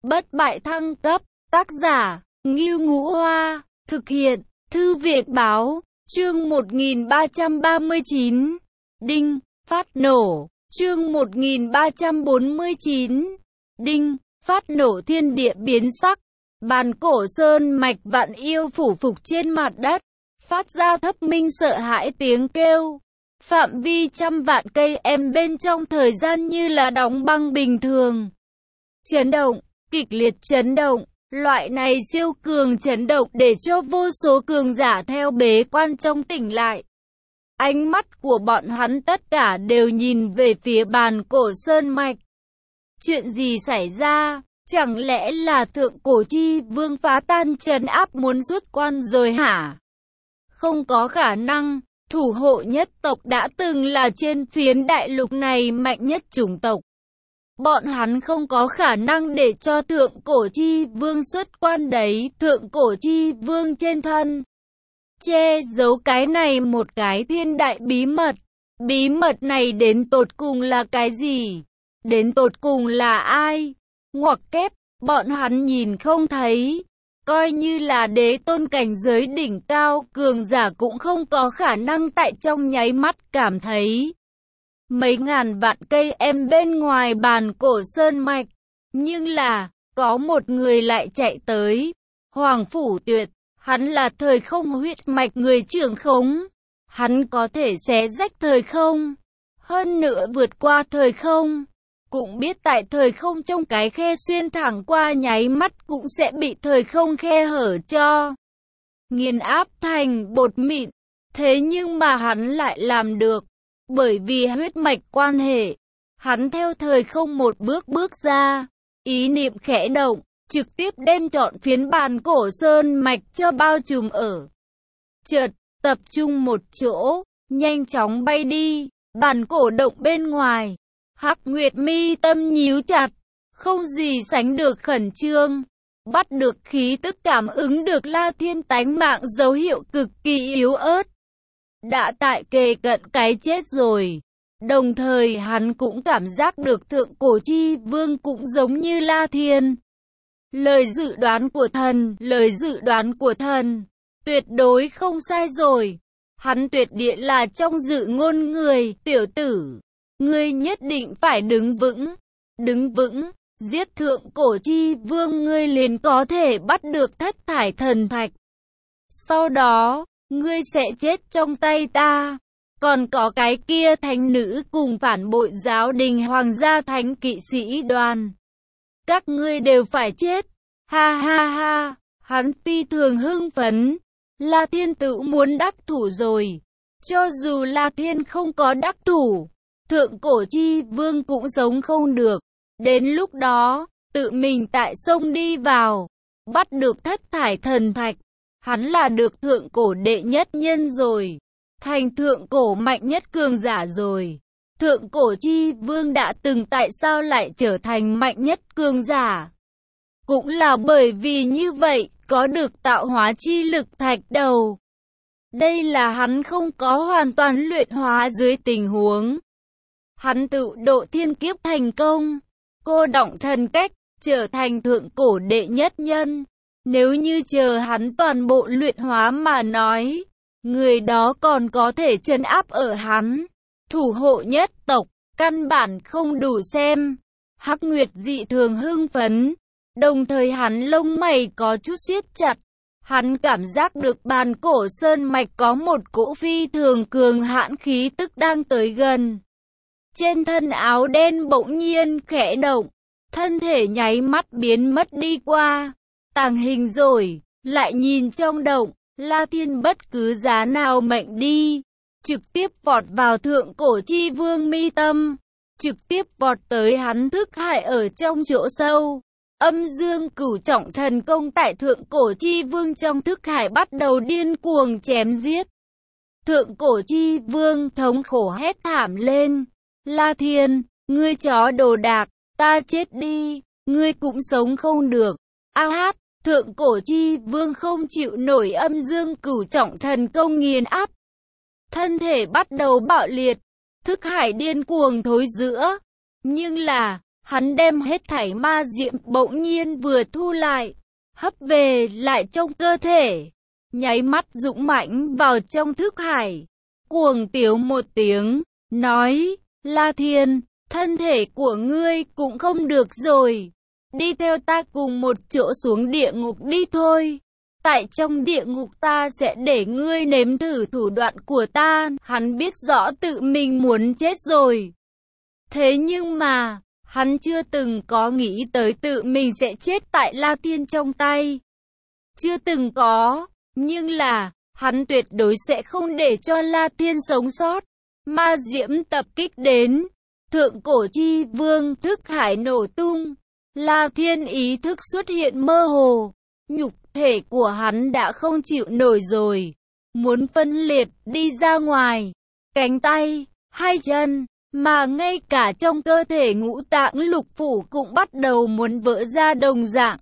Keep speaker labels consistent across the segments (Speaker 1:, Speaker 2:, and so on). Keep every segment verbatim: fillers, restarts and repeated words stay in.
Speaker 1: Bất bại thăng cấp, tác giả, Ngưu Ngũ Hoa, thực hiện, Thư viện Báo, chương một nghìn ba trăm ba mươi chín, Đinh, phát nổ, chương một nghìn ba trăm bốn mươi chín, Đinh, phát nổ thiên địa biến sắc, bàn cổ sơn mạch vạn yêu phủ phục trên mặt đất, phát ra thấp minh sợ hãi tiếng kêu. Phạm vi trăm vạn cây em bên trong thời gian như là đóng băng bình thường. Chấn động, kịch liệt chấn động, loại này siêu cường chấn động để cho vô số cường giả theo bế quan trong tỉnh lại. Ánh mắt của bọn hắn tất cả đều nhìn về phía bàn cổ sơn mạch. Chuyện gì xảy ra? Chẳng lẽ là thượng cổ chi vương phá tan trấn áp muốn xuất quan rồi hả? Không có khả năng. Thủ hộ nhất tộc đã từng là trên phiến đại lục này mạnh nhất chủng tộc. Bọn hắn không có khả năng để cho thượng cổ chi vương xuất quan đấy. Thượng cổ chi vương trên thân che giấu cái này một cái thiên đại bí mật. Bí mật này đến tột cùng là cái gì? Đến tột cùng là ai? Ngoặc kép, bọn hắn nhìn không thấy. Coi như là đế tôn cảnh giới đỉnh cao, cường giả cũng không có khả năng tại trong nháy mắt cảm thấy. Mấy ngàn vạn cây em bên ngoài bàn cổ sơn mạch. Nhưng là, có một người lại chạy tới. Hoàng Phủ Tuyệt, hắn là thời không huyết mạch người trưởng khống. Hắn có thể xé rách thời không. Hơn nữa vượt qua thời không. Cũng biết tại thời không trong cái khe xuyên thẳng qua nháy mắt cũng sẽ bị thời không khe hở cho nghiền áp thành bột mịn. Thế nhưng mà hắn lại làm được, bởi vì huyết mạch quan hệ. Hắn theo thời không một bước bước ra, ý niệm khẽ động, trực tiếp đem trọn phiến bàn cổ sơn mạch cho bao trùm ở. Chợt, tập trung một chỗ, nhanh chóng bay đi, bàn cổ động bên ngoài. Hắc Nguyệt mi tâm nhíu chặt, không gì sánh được khẩn trương, bắt được khí tức cảm ứng được La Thiên tánh mạng dấu hiệu cực kỳ yếu ớt. Đã tại kề cận cái chết rồi. Đồng thời hắn cũng cảm giác được thượng cổ chi vương cũng giống như La Thiên. Lời dự đoán của thần, lời dự đoán của thần, tuyệt đối không sai rồi. Hắn tuyệt địa là trong dự ngôn người, tiểu tử. Ngươi nhất định phải đứng vững, đứng vững, giết thượng cổ chi vương ngươi liền có thể bắt được thất thải thần thạch. Sau đó, ngươi sẽ chết trong tay ta. Còn có cái kia thánh nữ cùng phản bội giáo đình hoàng gia thánh kỵ sĩ đoàn. Các ngươi đều phải chết. Ha ha ha, hắn phi thường hưng phấn. La Thiên tự muốn đắc thủ rồi. Cho dù La Thiên không có đắc thủ, thượng cổ chi vương cũng sống không được. Đến lúc đó, tự mình tại sông đi vào, bắt được thất thải thần thạch. Hắn là được thượng cổ đệ nhất nhân rồi. Thành thượng cổ mạnh nhất cường giả rồi. Thượng cổ chi vương đã từng tại sao lại trở thành mạnh nhất cường giả? Cũng là bởi vì như vậy, có được tạo hóa chi lực thạch đầu. Đây là hắn không có hoàn toàn luyện hóa dưới tình huống. Hắn tự độ thiên kiếp thành công, cô đọng thần cách, trở thành thượng cổ đệ nhất nhân. Nếu như chờ hắn toàn bộ luyện hóa mà nói, người đó còn có thể trấn áp ở hắn. Thủ hộ nhất tộc, căn bản không đủ xem. Hắc Nguyệt dị thường hưng phấn, đồng thời hắn lông mày có chút siết chặt. Hắn cảm giác được bàn cổ sơn mạch có một cỗ phi thường cường hãn khí tức đang tới gần. Trên thân áo đen bỗng nhiên khẽ động, thân thể nháy mắt biến mất đi qua, tàng hình rồi, lại nhìn trong động, La Thiên bất cứ giá nào mệnh đi, trực tiếp vọt vào thượng cổ chi vương mi tâm, trực tiếp vọt tới hắn thức hải ở trong chỗ sâu. Âm dương cửu trọng thần công tại thượng cổ chi vương trong thức hải bắt đầu điên cuồng chém giết. Thượng cổ chi vương thống khổ hét thảm lên. La Thiên, ngươi chó đồ đạc, ta chết đi, ngươi cũng sống không được. A hát, thượng cổ chi vương không chịu nổi âm dương cửu trọng thần công nghiền áp. Thân thể bắt đầu bạo liệt, thức hải điên cuồng thối rữa. Nhưng là, hắn đem hết thảy ma diệm bỗng nhiên vừa thu lại, hấp về lại trong cơ thể, nháy mắt dũng mãnh vào trong thức hải, cuồng tiếu một tiếng, nói, La Thiên, thân thể của ngươi cũng không được rồi, đi theo ta cùng một chỗ xuống địa ngục đi thôi. Tại trong địa ngục ta sẽ để ngươi nếm thử thủ đoạn của ta. Hắn biết rõ tự mình muốn chết rồi. Thế nhưng mà, hắn chưa từng có nghĩ tới tự mình sẽ chết tại La Thiên trong tay. Chưa từng có, nhưng là, hắn tuyệt đối sẽ không để cho La Thiên sống sót. Ma diễm tập kích đến, thượng cổ chi vương thức hải nổ tung. La Thiên ý thức xuất hiện mơ hồ, nhục thể của hắn đã không chịu nổi rồi, muốn phân liệt đi ra ngoài, cánh tay, hai chân, mà ngay cả trong cơ thể ngũ tạng lục phủ cũng bắt đầu muốn vỡ ra đồng dạng.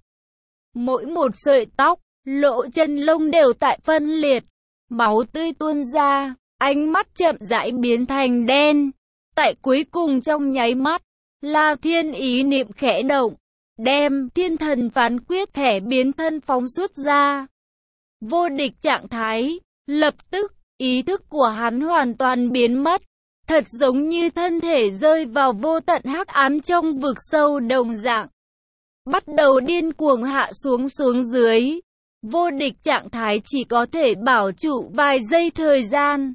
Speaker 1: Mỗi một sợi tóc, lỗ chân lông đều tại phân liệt, máu tươi tuôn ra, ánh mắt chậm rãi biến thành đen. Tại cuối cùng trong nháy mắt, La Thiên ý niệm khẽ động, đem thiên thần phán quyết thẻ biến thân phóng xuất ra. Vô địch trạng thái, lập tức, ý thức của hắn hoàn toàn biến mất, thật giống như thân thể rơi vào vô tận hắc ám trong vực sâu đồng dạng. Bắt đầu điên cuồng hạ xuống xuống dưới, vô địch trạng thái chỉ có thể bảo trụ vài giây thời gian.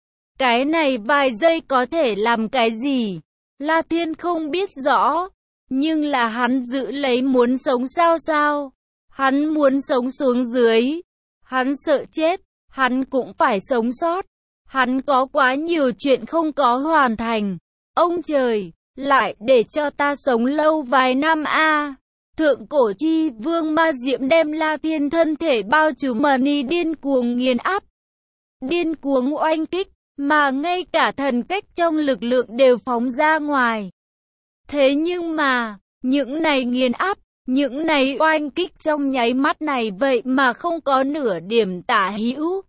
Speaker 1: Cái này vài giây có thể làm cái gì? La Thiên không biết rõ. Nhưng là hắn giữ lấy muốn sống sao sao. Hắn muốn sống xuống dưới. Hắn sợ chết. Hắn cũng phải sống sót. Hắn có quá nhiều chuyện không có hoàn thành. Ông trời, lại để cho ta sống lâu vài năm a. À. Thượng cổ chi vương ma diệm đem La Thiên thân thể bao trùm mani điên cuồng nghiền áp. Điên cuồng oanh kích. Mà ngay cả thần cách trong lực lượng đều phóng ra ngoài. Thế nhưng mà, những này nghiền áp, những này oanh kích trong nháy mắt này vậy mà không có nửa điểm tả hữu.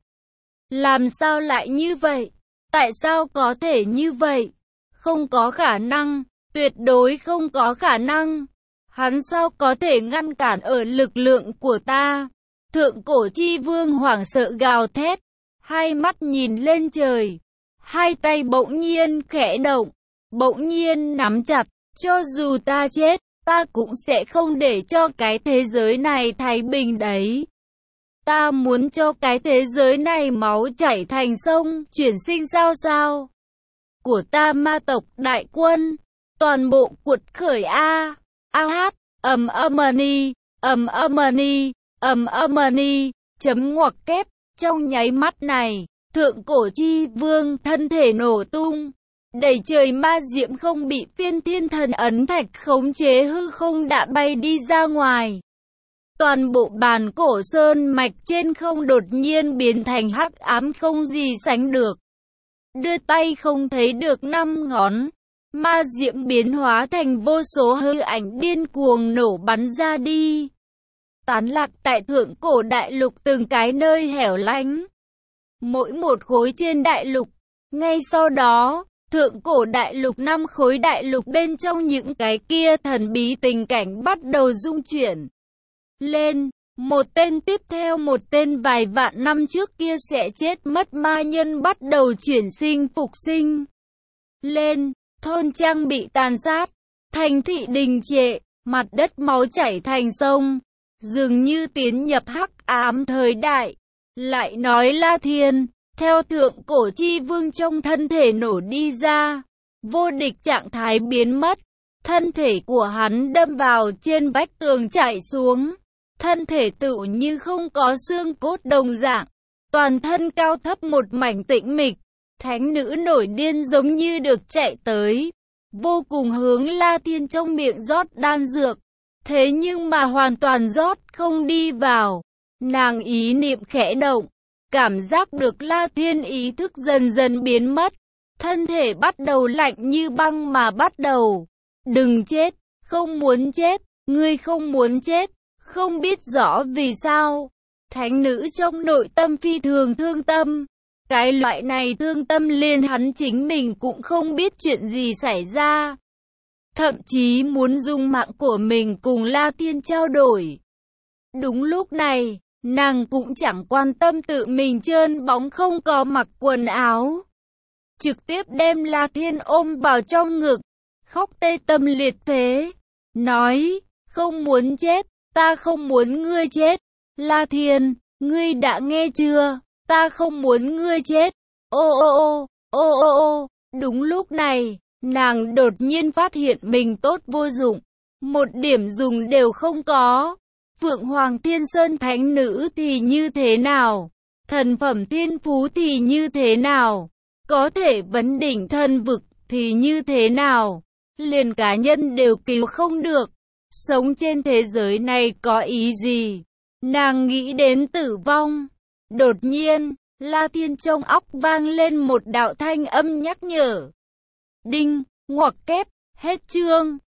Speaker 1: Làm sao lại như vậy? Tại sao có thể như vậy? Không có khả năng, tuyệt đối không có khả năng. Hắn sao có thể ngăn cản ở lực lượng của ta? Thượng cổ chi vương hoảng sợ gào thét. Hai mắt nhìn lên trời, hai tay bỗng nhiên khẽ động, bỗng nhiên nắm chặt, cho dù ta chết, ta cũng sẽ không để cho cái thế giới này thái bình đấy. Ta muốn cho cái thế giới này máu chảy thành sông, chuyển sinh sao sao. Của ta ma tộc đại quân, toàn bộ cuột khởi A, A hát, ầm âm-ni, ầm âm-ni, ầm âm-ni, chấm ngoặc kép. Trong nháy mắt này, thượng cổ chi vương thân thể nổ tung, đầy trời ma diệm không bị phiên thiên thần ấn thạch khống chế hư không đã bay đi ra ngoài. Toàn bộ bàn cổ sơn mạch trên không đột nhiên biến thành hắc ám không gì sánh được. Đưa tay không thấy được năm ngón, ma diệm biến hóa thành vô số hư ảnh điên cuồng nổ bắn ra đi. Tán lạc tại thượng cổ đại lục từng cái nơi hẻo lánh. Mỗi một khối trên đại lục. Ngay sau đó, thượng cổ đại lục năm khối đại lục bên trong những cái kia thần bí tình cảnh bắt đầu rung chuyển lên. Một tên tiếp theo một tên vài vạn năm trước kia sẽ chết mất ma nhân bắt đầu chuyển sinh phục sinh lên. Thôn trang bị tàn sát, thành thị đình trệ, mặt đất máu chảy thành sông. Dường như tiến nhập hắc ám thời đại. Lại nói La Thiên, theo thượng cổ chi vương trong thân thể nổ đi ra, vô địch trạng thái biến mất, thân thể của hắn đâm vào trên vách tường chảy xuống, thân thể tựu như không có xương cốt đồng dạng, toàn thân cao thấp một mảnh tĩnh mịch, thánh nữ nổi điên giống như được chạy tới, vô cùng hướng La Thiên trong miệng rót đan dược. Thế nhưng mà hoàn toàn rót không đi vào. Nàng ý niệm khẽ động, cảm giác được La Thiên ý thức dần dần biến mất. Thân thể bắt đầu lạnh như băng mà bắt đầu. Đừng chết, không muốn chết, ngươi không muốn chết, không biết rõ vì sao. Thánh nữ trong nội tâm phi thường thương tâm. Cái loại này thương tâm liền hắn chính mình cũng không biết chuyện gì xảy ra. thậm chí muốn dùng mạng của mình cùng La Thiên trao đổi. Đúng lúc này, nàng cũng chẳng quan tâm tự mình trơn bóng không có mặc quần áo. Trực tiếp đem La Thiên ôm vào trong ngực, khóc tê tâm liệt phế, nói, không muốn chết, ta không muốn ngươi chết. La Thiên, ngươi đã nghe chưa, ta không muốn ngươi chết. Ô ô ô, ô ô ô, đúng lúc này, nàng đột nhiên phát hiện mình tốt vô dụng, một điểm dùng đều không có. Phượng Hoàng Thiên Sơn Thánh Nữ thì như thế nào? Thần phẩm thiên phú thì như thế nào? Có thể vấn đỉnh thần vực thì như thế nào? Liền cá nhân đều cứu không được. Sống trên thế giới này có ý gì? Nàng nghĩ đến tử vong. Đột nhiên, La Thiên trong óc vang lên một đạo thanh âm nhắc nhở. Đinh, ngoặc kép, hết chương.